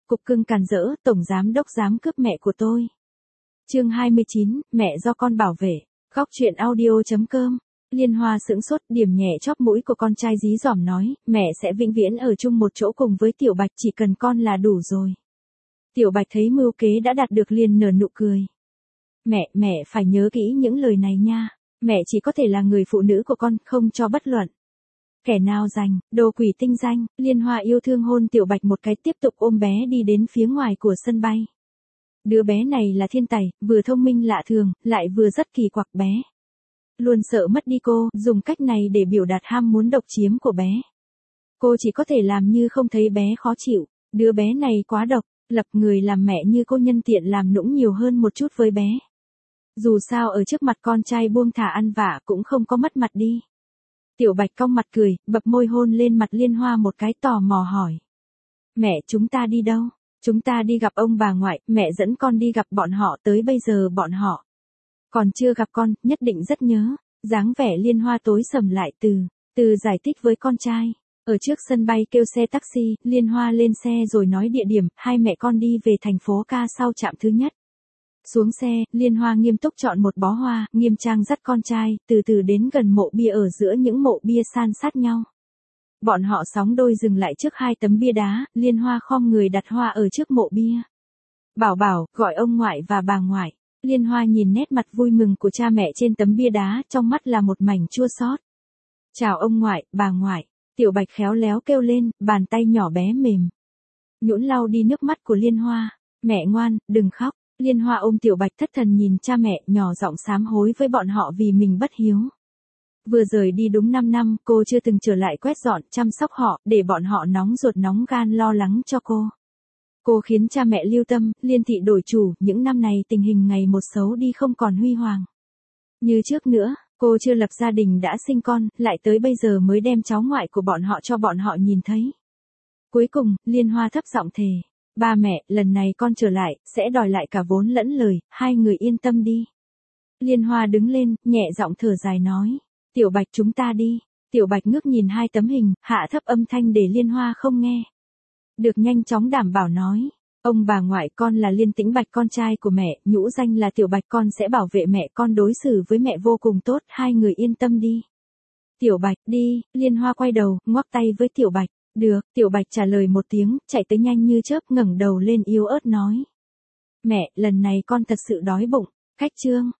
cục cưng càn rỡ, tổng giám đốc dám cướp mẹ của tôi. Chương 29, mẹ do con bảo vệ. Góc truyện audio.com. Liên Hoa sững sốt, điểm nhẹ chóp mũi của con trai dí dỏm nói, mẹ sẽ vĩnh viễn ở chung một chỗ cùng với Tiểu Bạch, chỉ cần con là đủ rồi. Tiểu Bạch thấy mưu kế đã đạt được liền nở nụ cười. Mẹ phải nhớ kỹ những lời này nha. Mẹ chỉ có thể là người phụ nữ của con, không cho bất luận kẻ nào giành, đồ quỷ tinh danh. Liên Hoa yêu thương hôn Tiểu Bạch một cái, tiếp tục ôm bé đi đến phía ngoài của sân bay. Đứa bé này là thiên tài, vừa thông minh lạ thường, lại vừa rất kỳ quặc bé. Luôn sợ mất đi cô, dùng cách này để biểu đạt ham muốn độc chiếm của bé. Cô chỉ có thể làm như không thấy bé khó chịu. Đứa bé này quá độc, lập người làm mẹ như cô nhân tiện làm nũng nhiều hơn một chút với bé. Dù sao ở trước mặt con trai buông thả ăn vạ cũng không có mất mặt đi. Tiểu Bạch cong mặt cười, bập môi hôn lên mặt Liên Hoa một cái, tò mò hỏi. Mẹ, chúng ta đi đâu? Chúng ta đi gặp ông bà ngoại, mẹ dẫn con đi gặp bọn họ, tới bây giờ bọn họ còn chưa gặp con, nhất định rất nhớ. Dáng vẻ Liên Hoa tối sầm lại, từ giải thích với con trai. Ở trước sân bay kêu xe taxi, Liên Hoa lên xe rồi nói địa điểm, hai mẹ con đi về thành phố Ca sau trạm thứ nhất. Xuống xe, Liên Hoa nghiêm túc chọn một bó hoa, nghiêm trang dắt con trai, từ từ đến gần mộ bia ở giữa những mộ bia san sát nhau. Bọn họ sóng đôi dừng lại trước hai tấm bia đá, Liên Hoa khom người đặt hoa ở trước mộ bia. Bảo, gọi ông ngoại và bà ngoại. Liên Hoa nhìn nét mặt vui mừng của cha mẹ trên tấm bia đá, trong mắt là một mảnh chua xót. Chào ông ngoại, bà ngoại. Tiểu Bạch khéo léo kêu lên, bàn tay nhỏ bé mềm nhũn lau đi nước mắt của Liên Hoa. Mẹ ngoan, đừng khóc. Liên Hoa ôm Tiểu Bạch thất thần nhìn cha mẹ, nhỏ giọng sám hối với bọn họ vì mình bất hiếu. Vừa rời đi đúng 5 năm, cô chưa từng trở lại quét dọn, chăm sóc họ, để bọn họ nóng ruột nóng gan lo lắng cho cô. Cô khiến cha mẹ lưu tâm, Liên thị đổi chủ, những năm này tình hình ngày một xấu đi, không còn huy hoàng như trước nữa. Cô chưa lập gia đình đã sinh con, lại tới bây giờ mới đem cháu ngoại của bọn họ cho bọn họ nhìn thấy. Cuối cùng, Liên Hoa thấp giọng thề. Ba mẹ, lần này con trở lại, sẽ đòi lại cả vốn lẫn lời, hai người yên tâm đi. Liên Hoa đứng lên, nhẹ giọng thở dài nói. Tiểu Bạch, chúng ta đi. Tiểu Bạch ngước nhìn hai tấm hình, hạ thấp âm thanh để Liên Hoa không nghe được, nhanh chóng đảm bảo nói. Ông bà ngoại, con là Liên Tĩnh Bạch, con trai của mẹ, nhũ danh là Tiểu Bạch, con sẽ bảo vệ mẹ, con đối xử với mẹ vô cùng tốt, hai người yên tâm đi. Tiểu Bạch, đi. Liên Hoa quay đầu, ngoắc tay với Tiểu Bạch. Được. Tiểu Bạch trả lời một tiếng, chạy tới nhanh như chớp, ngẩng đầu lên yếu ớt nói. Mẹ, lần này con thật sự đói bụng. Khách chương.